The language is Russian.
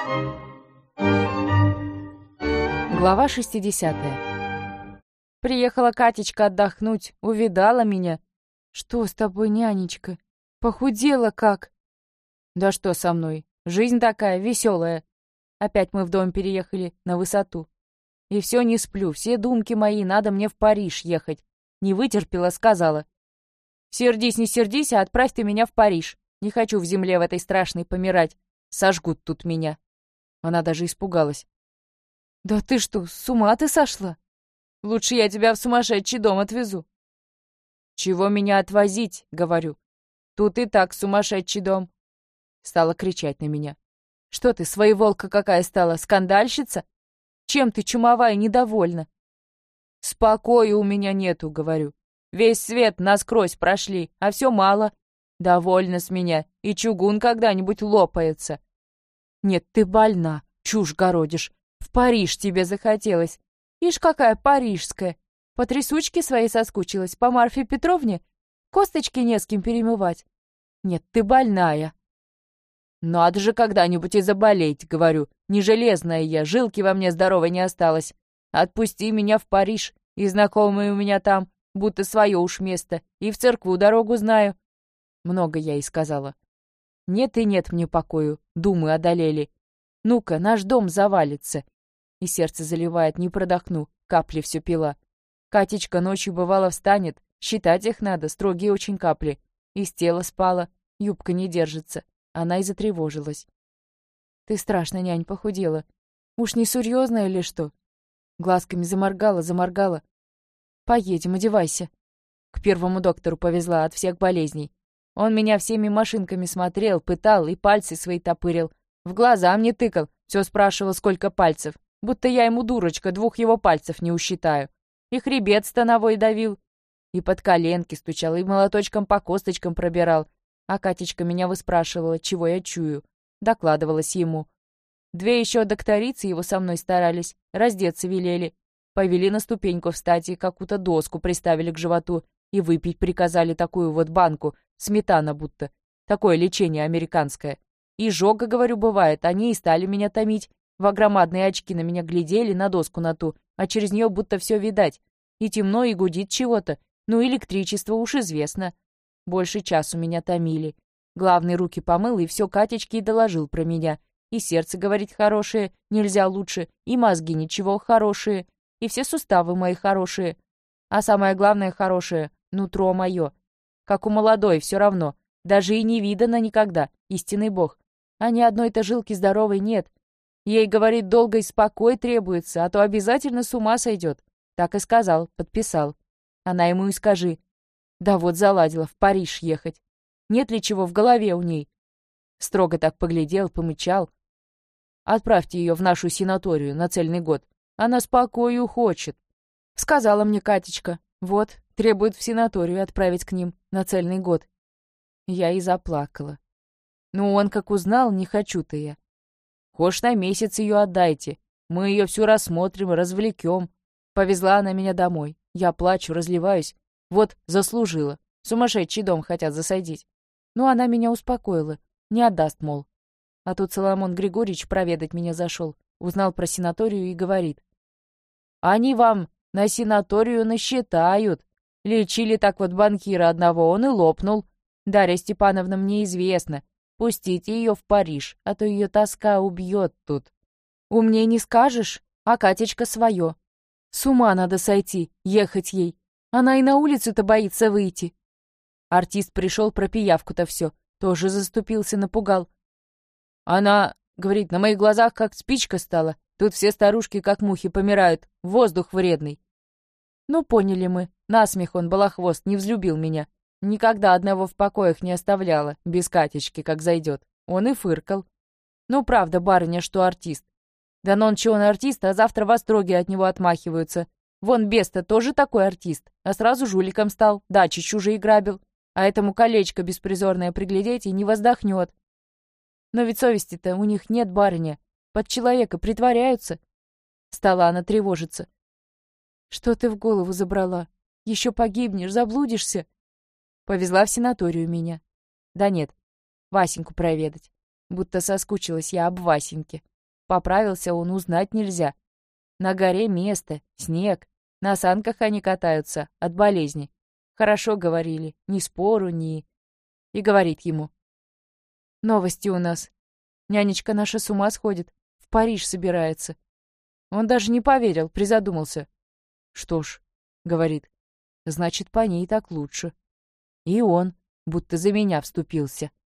Глава 60. Приехала Катечка отдохнуть, увидала меня. «Что с тобой, нянечка? Похудела как?» «Да что со мной? Жизнь такая, веселая». Опять мы в дом переехали, на высоту. И все не сплю, все думки мои, надо мне в Париж ехать. Не вытерпела, сказала. «Сердись, не сердись, а отправь ты меня в Париж. Не хочу в земле в этой страшной помирать. Сожгут тут меня». Она даже испугалась. «Да ты что, с ума ты сошла? Лучше я тебя в сумасшедший дом отвезу». «Чего меня отвозить?» — говорю. «Тут и так сумасшедший дом». Стала кричать на меня. «Что ты, своеволка какая стала, скандальщица? Чем ты чумовая недовольна?» «Спокою у меня нету», — говорю. «Весь свет насквозь прошли, а все мало. Довольно с меня, и чугун когда-нибудь лопается». «Нет, ты больна, чушь городишь. В Париж тебе захотелось. Ишь, какая парижская. По трясучке своей соскучилась, по Марфе Петровне? Косточки не с кем перемывать. Нет, ты больная». «Надо же когда-нибудь и заболеть», — говорю. «Не железная я, жилки во мне здоровой не осталось. Отпусти меня в Париж, и знакомые у меня там, будто свое уж место, и в церкву дорогу знаю». Много я ей сказала. Нет и нет мне покою, думы одолели. Ну-ка, наш дом завалится. И сердце заливает, не продохну, капли все пила. Катечка ночью бывало встанет, считать их надо, строгие очень капли. Из тела спала, юбка не держится. Она и затревожилась. «Ты страшно, нянь, похудела. Уж не серьезно или что?» Глазками заморгала. «Поедем, одевайся». К первому доктору повезла от всех болезней. Он меня всеми машинками смотрел, пытал и пальцы свои топырил. В глаза мне тыкал, все спрашивал, сколько пальцев. Будто я ему, дурочка, 2 его пальцев не усчитаю. И хребет становой давил, и под коленки стучал, и молоточком по косточкам пробирал. А Катечка меня выспрашивала, чего я чую. Докладывалась ему. 2 еще докторицы его со мной старались, раздеться велели. Повели на ступеньку встать и какую-то доску приставили к животу. И выпить приказали такую вот банку, сметана будто. Такое лечение американское. И жога, говорю, бывает, они и стали меня томить. В огромадные очки на меня глядели, на доску на ту, а через нее будто все видать. И темно, и гудит чего-то. Ну, электричество уж известно. Больше часу меня томили. Главный руки помыл, и все Катечке и доложил про меня. И сердце, говорит, хорошее, нельзя лучше, и мозги ничего хорошие, и все суставы мои хорошие. А самое главное хорошее — нутро мое. Как у молодой, все равно. Даже и не видано никогда, истинный бог. А ни одной-то жилки здоровой нет. Ей, говорит, долго и спокой требуется, а то обязательно с ума сойдет. Так и сказал, подписал. Она ему и скажи. Да вот заладила в Париж ехать. Нет ли чего в голове у ней? Строго так поглядел, помычал. Отправьте ее в нашу сенаторию на цельный год. Она спокою хочет. Сказала мне Катечка. Вот, требует в сенаторию отправить к ним на цельный год. Я и заплакала. Ну, он как узнал, не хочу-то я. Хошь на месяц ее отдайте. Мы ее всю рассмотрим и развлекем. Повезла она меня домой. Я плачу, разливаюсь. Вот, заслужила. Сумасшедший дом хотят засадить. Ну, она меня успокоила. Не отдаст, мол. А тут Соломон Григорьевич проведать меня зашел. Узнал про сенаторию и говорит. Они вам на сенаторию насчитают. Лечили так вот банкира одного, он и лопнул. Дарья Степановна мне известна. Пустите ее в Париж, а то ее тоска убьет тут. Умней не скажешь, а Катечка свое. С ума надо сойти, ехать ей. Она и на улицу-то боится выйти. Артист пришел про пиявку-то все. Тоже заступился, напугал. Она, говорит, на моих глазах как спичка стала. Тут все старушки как мухи помирают. Воздух вредный. Ну, поняли мы. Насмех он, балахвост, не взлюбил меня. Никогда одного в покоях не оставляла, без Катечки, как зайдет. Он и фыркал. Ну, правда, барыня, что артист. Да нонче он артист, а завтра в остроге от него отмахиваются. Вон Беста тоже такой артист, а сразу жуликом стал, дачи чужие грабил. А этому колечко беспризорное приглядеть и не воздохнет. Но ведь совести-то у них нет, барыня. Под человека притворяются. Стала она тревожиться. Что ты в голову забрала? Еще погибнешь, заблудишься. Повезла в сенаторию меня. Да нет, Васеньку проведать. Будто соскучилась я об Васеньке. Поправился он, узнать нельзя. На горе место, снег. На санках они катаются от болезни. Хорошо говорили, ни спору, ни... И говорит ему. Новости у нас. Нянечка наша с ума сходит. В Париж собирается. Он даже не поверил, призадумался. Что ж, говорит, значит, по ней так лучше. И он будто за меня вступился.